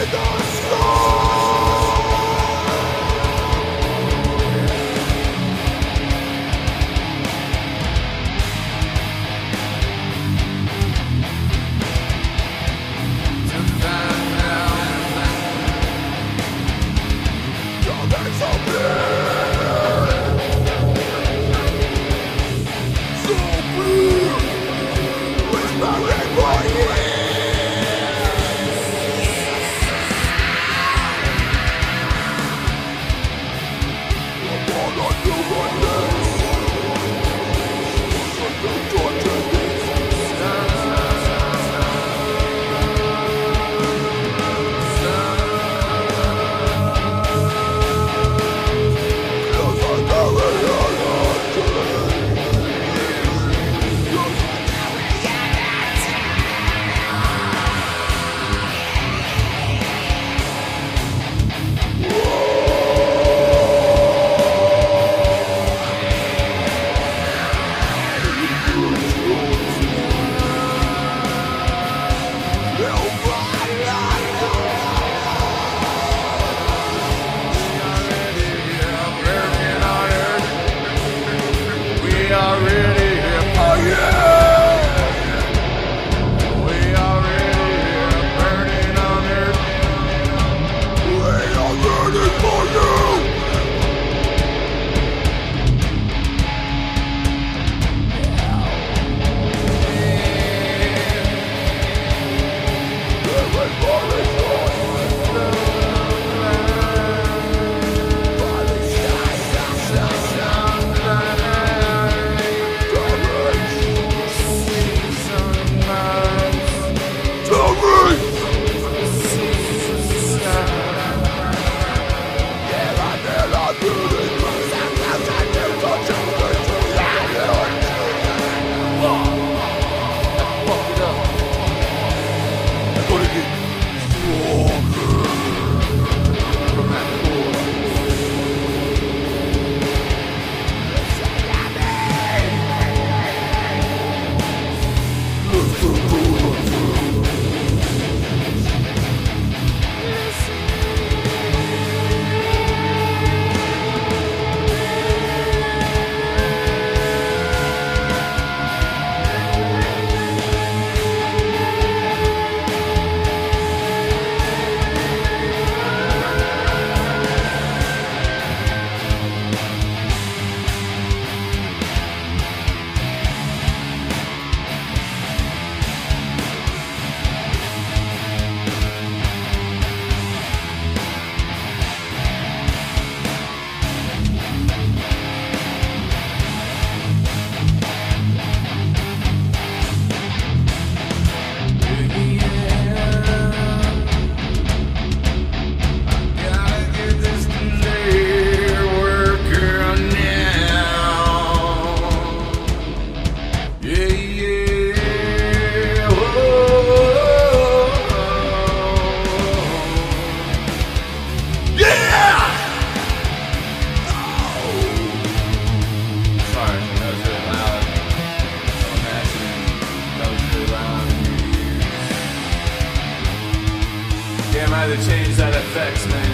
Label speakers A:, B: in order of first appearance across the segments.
A: the change that affects me.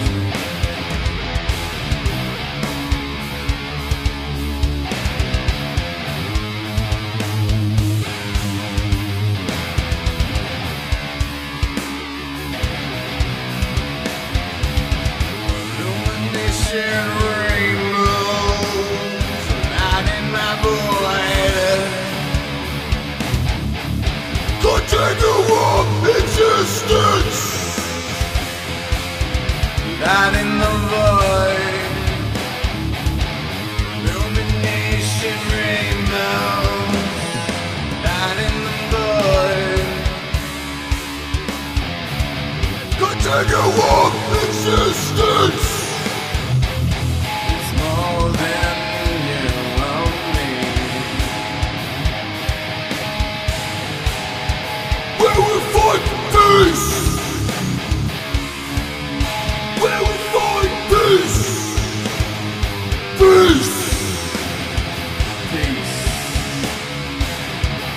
A: Illumination rainbows lighting my void. Continuum existence, lighting the void. Illumination rainbows lighting the void. Continuum existence. It's more than you or me. Where we find peace. Where we find peace. Peace. Peace.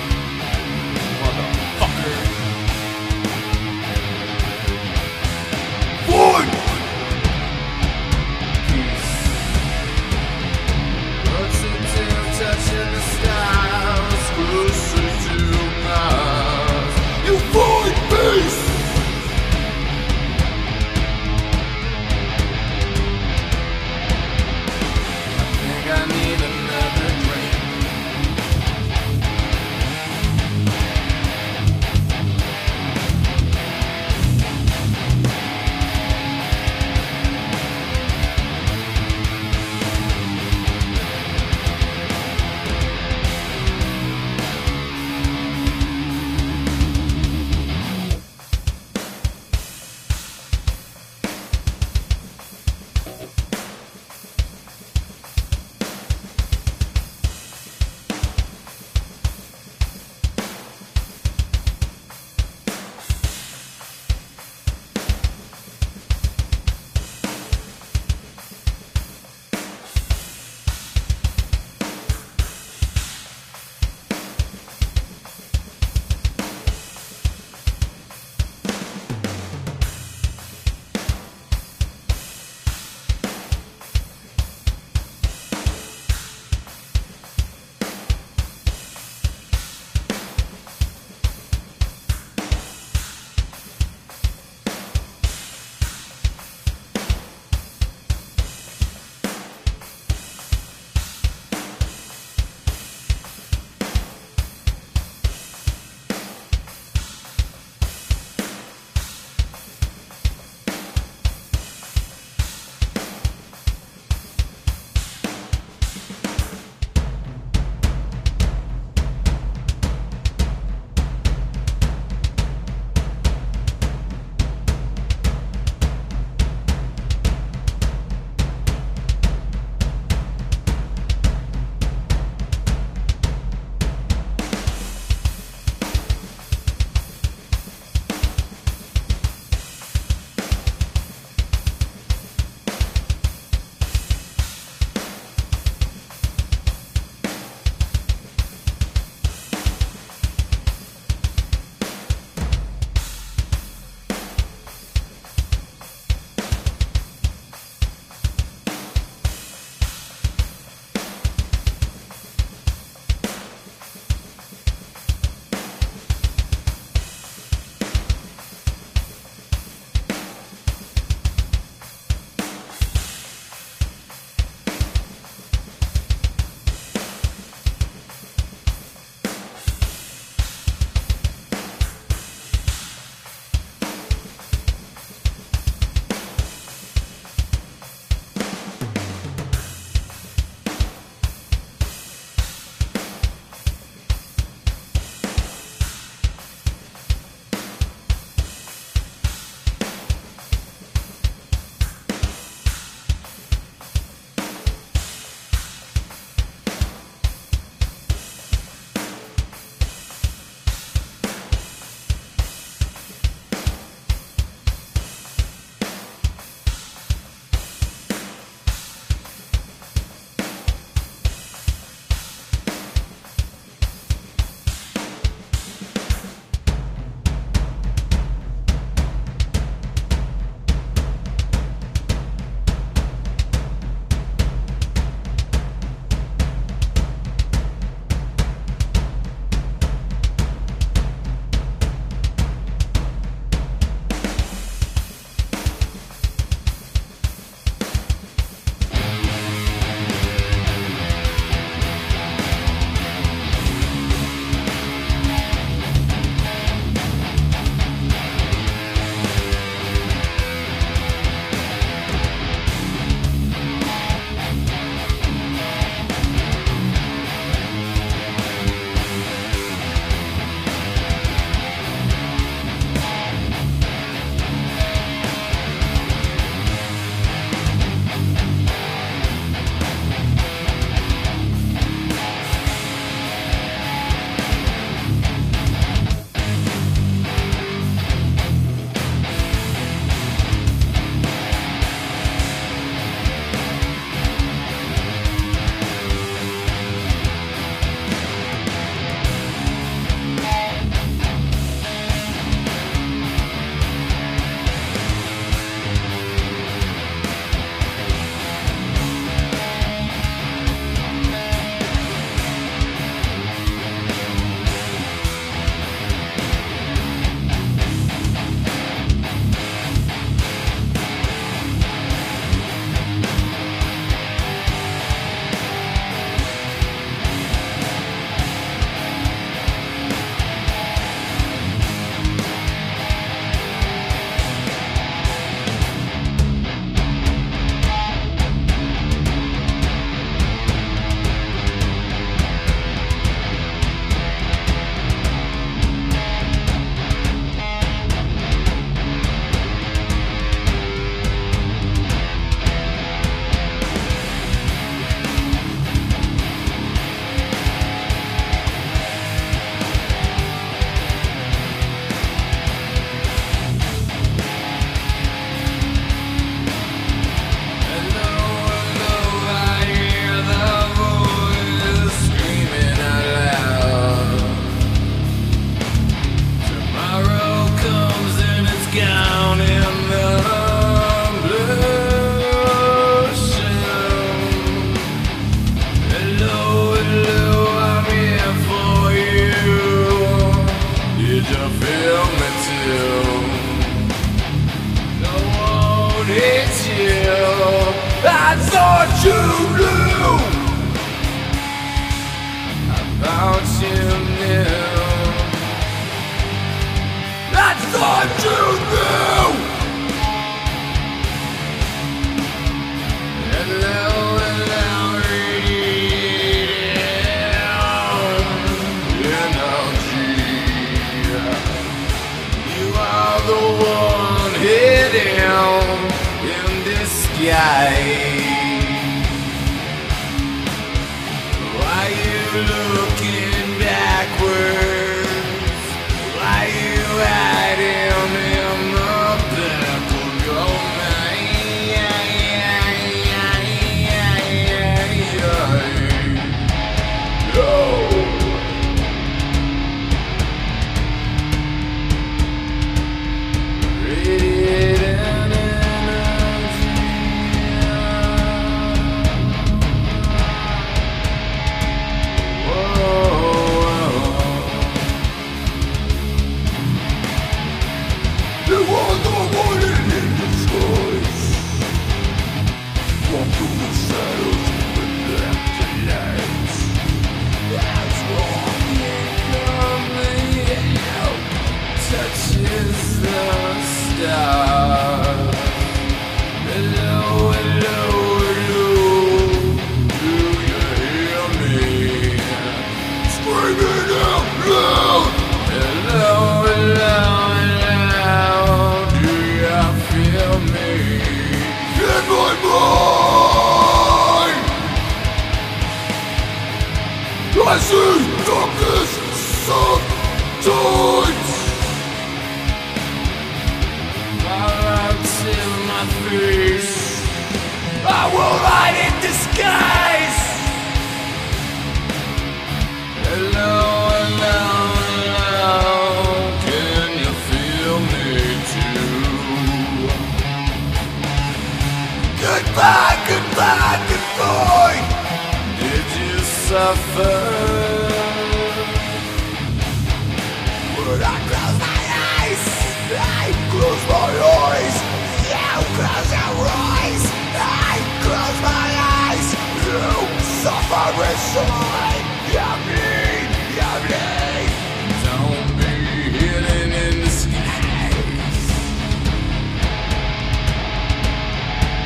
A: Motherfucker. thought you knew. I thought you knew. I thought you knew. Hello, hello, energy. You are the one hidden in disguise. Why you looking backwards? Why you hiding in the back of your mind? Oh. Touches the stars. Hello, hello, hello. Do you hear me? Screaming out loud. Hello, hello, hello. Do you feel me? In my mind, I see darkness sometimes. In my face, I will hide in disguise. Hello, hello, hello. Can you feel me too? Goodbye, goodbye, goodbye. Did you suffer? Would I close my eyes? I close my eyes. Close your eyes. I close my eyes. You suffer inside. You bleed. Don't be hidden in the skies.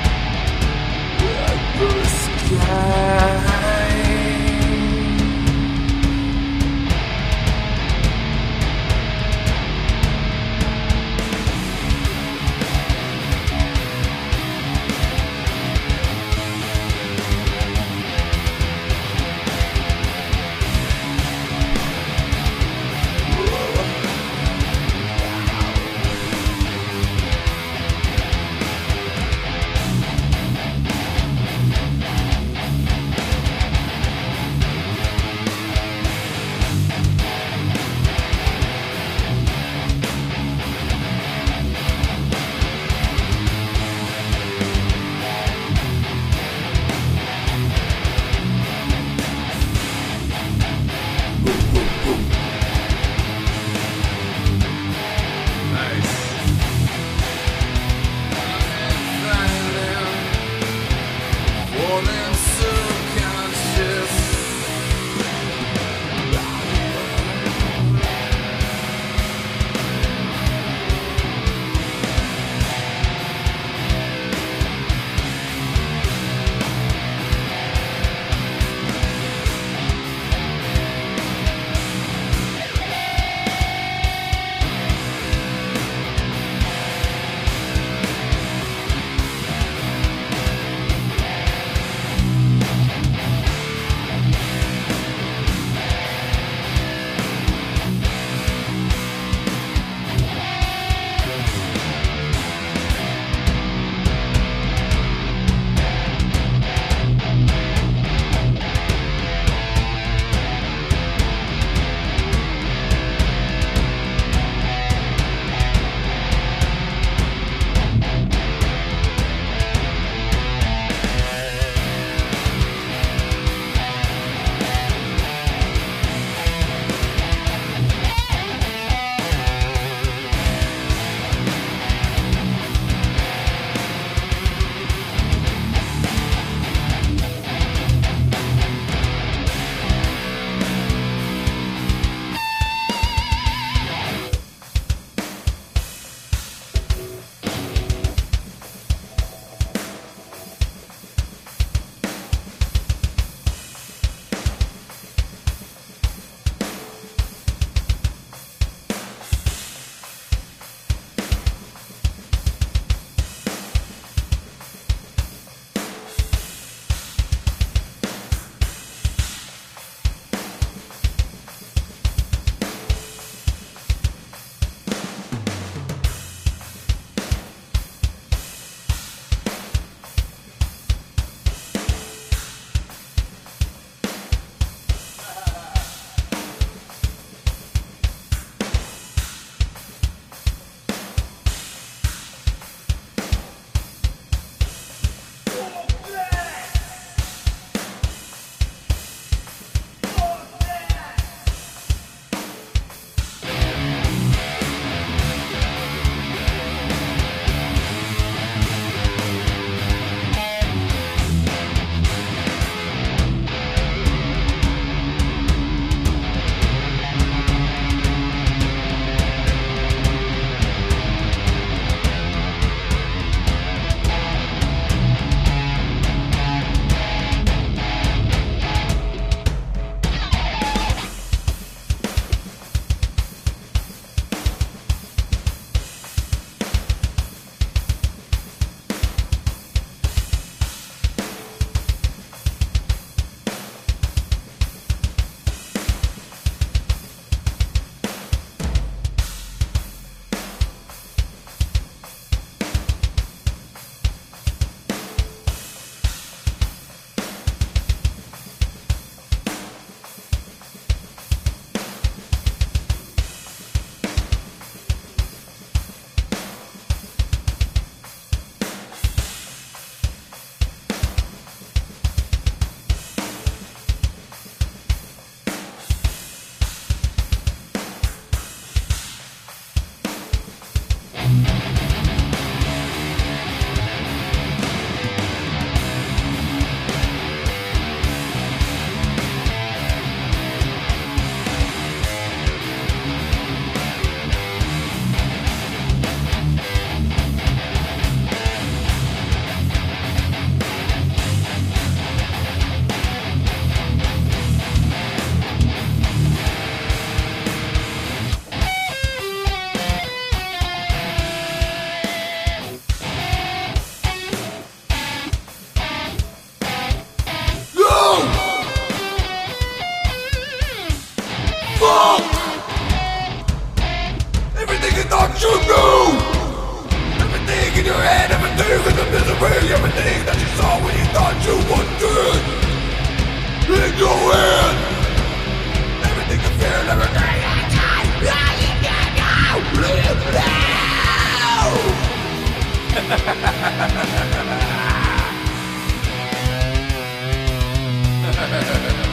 A: Like the sky. in your head, everything in the misery, everything that you saw when you thought you were dead. In your head, everything you feel, everything you got, all you got now, live now.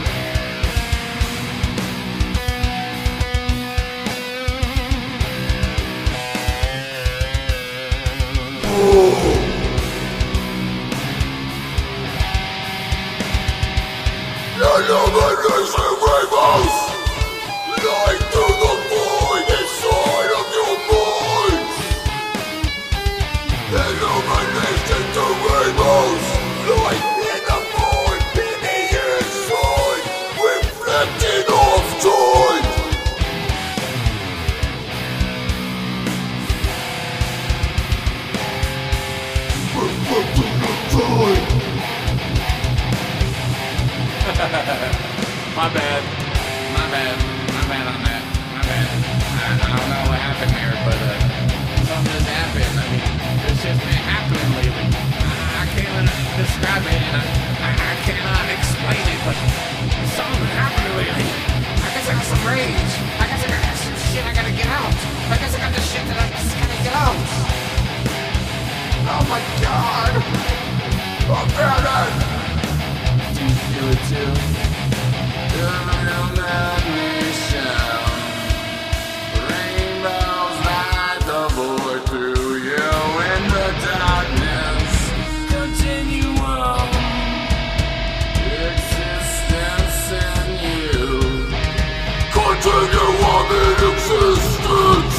A: Illumination rainbows light through the void inside of your mind. Illumination to rainbows light in the void in the inside, reflecting off time. Reflecting off time. My bad on that. My bad. I don't know what happened there, but something just happened. I mean, it's just been happening lately. I can't even describe it, and I cannot explain it, but something been happening lately. I guess I got some rage. I guess I got some shit I gotta get out. I guess I got the shit that I just gotta get out. Oh my god. I found it. Do you feel it too? Illumination, rainbows light the void through you in the darkness. Continuum, existence in you. Continuum in existence.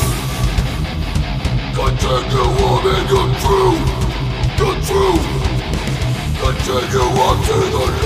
A: Continuum in your truth. Continue on to the